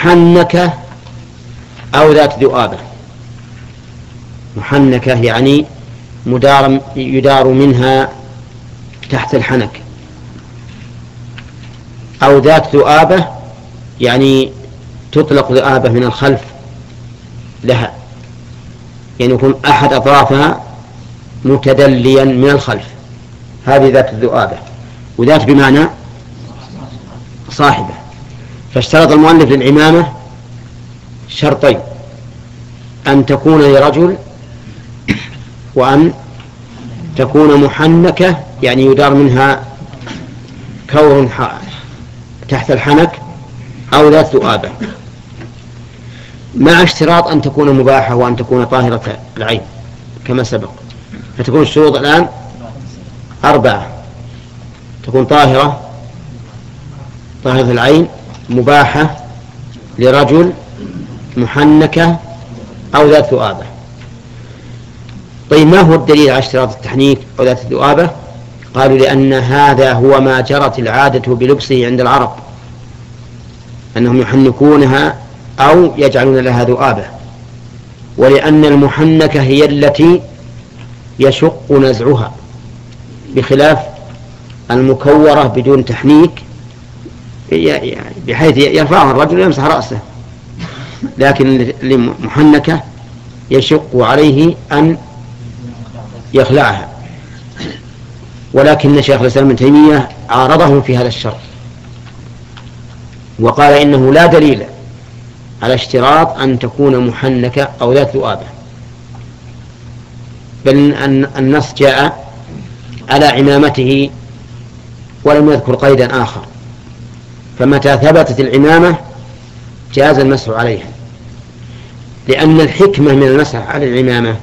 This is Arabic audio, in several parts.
محنكة أو ذات ذؤابة. محنكة يعني يدار منها تحت الحنك، أو ذات ذؤابة يعني تطلق ذؤابة من الخلف لها، يعني يكون أحد أطرافها متدليا من الخلف، هذه ذات الذؤابة. وذات بمعنى صاحبة. فاشترط المؤلف للعمامة شرطين: أن تكون لرجل، وأن تكون محنكة يعني يدار منها كور تحت الحنك، أو ذات ذؤابة، مع اشتراط أن تكون مباحة وأن تكون طاهرة العين كما سبق. فتكون الشروط الآن 4: تكون طاهرة العين، مباحة لرجل، محنكة، أو ذات ذؤابة. طيب، ما هو الدليل على اشتراط التحنيك أو ذات الذؤابة؟ قالوا: لأن هذا هو ما جرت العادة بلبسه عند العرب، أنهم يحنكونها أو يجعلون لها ذؤابة. ولأن المحنكة هي التي يشق نزعها، بخلاف المكورة بدون تحنيك بحيث يرفعها الرجل ويمسح رأسه، لكن المحنكة يشق عليه أن يخلعها. ولكن شيخ الإسلام ابن تيمية عارضهم في هذا الشرط، وقال إنه لا دليل على اشتراط أن تكون محنكة أو ذات ذؤابة، بل أن النص جاء على عمامته ولم يذكر قيدا آخر، فمتى ثبتت العمامة جاز المسح عليها. لأن الحكمة من المسح على العمامة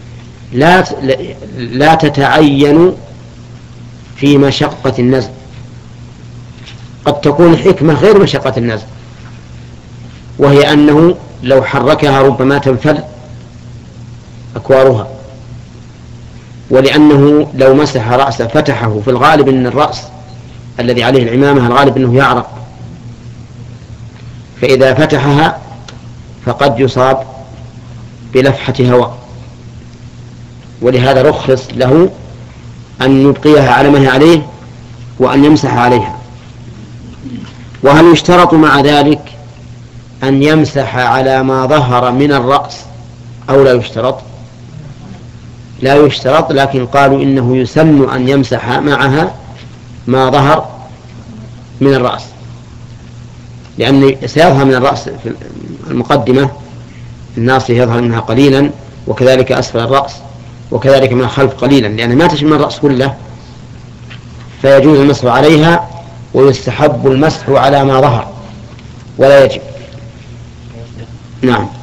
لا تتعين في مشقة النزع، قد تكون الحكمة غير مشقة النزع، وهي أنه لو حركها ربما تنفل أكوارها، ولأنه لو مسح رأسه فتحه، في الغالب أن الرأس الذي عليه العمامة الغالب أنه يعرق، فإذا فتحها فقد يصاب بلفحة هواء، ولهذا رخص له أن يبقيها على ما هي عليه وأن يمسح عليها. وهل يشترط مع ذلك أن يمسح على ما ظهر من الرأس أو لا يشترط؟ لا يشترط، لكن قالوا إنه يسن أن يمسح معها ما ظهر من الرأس، لأن سيظهر من الرأس في المقدمة الناصية يظهر منها قليلا، وكذلك أسفل الرأس، وكذلك من الخلف قليلا، لأن ما تشمل الرأس كله، فيجوز المسح عليها ويستحب المسح على ما ظهر ولا يجب. نعم.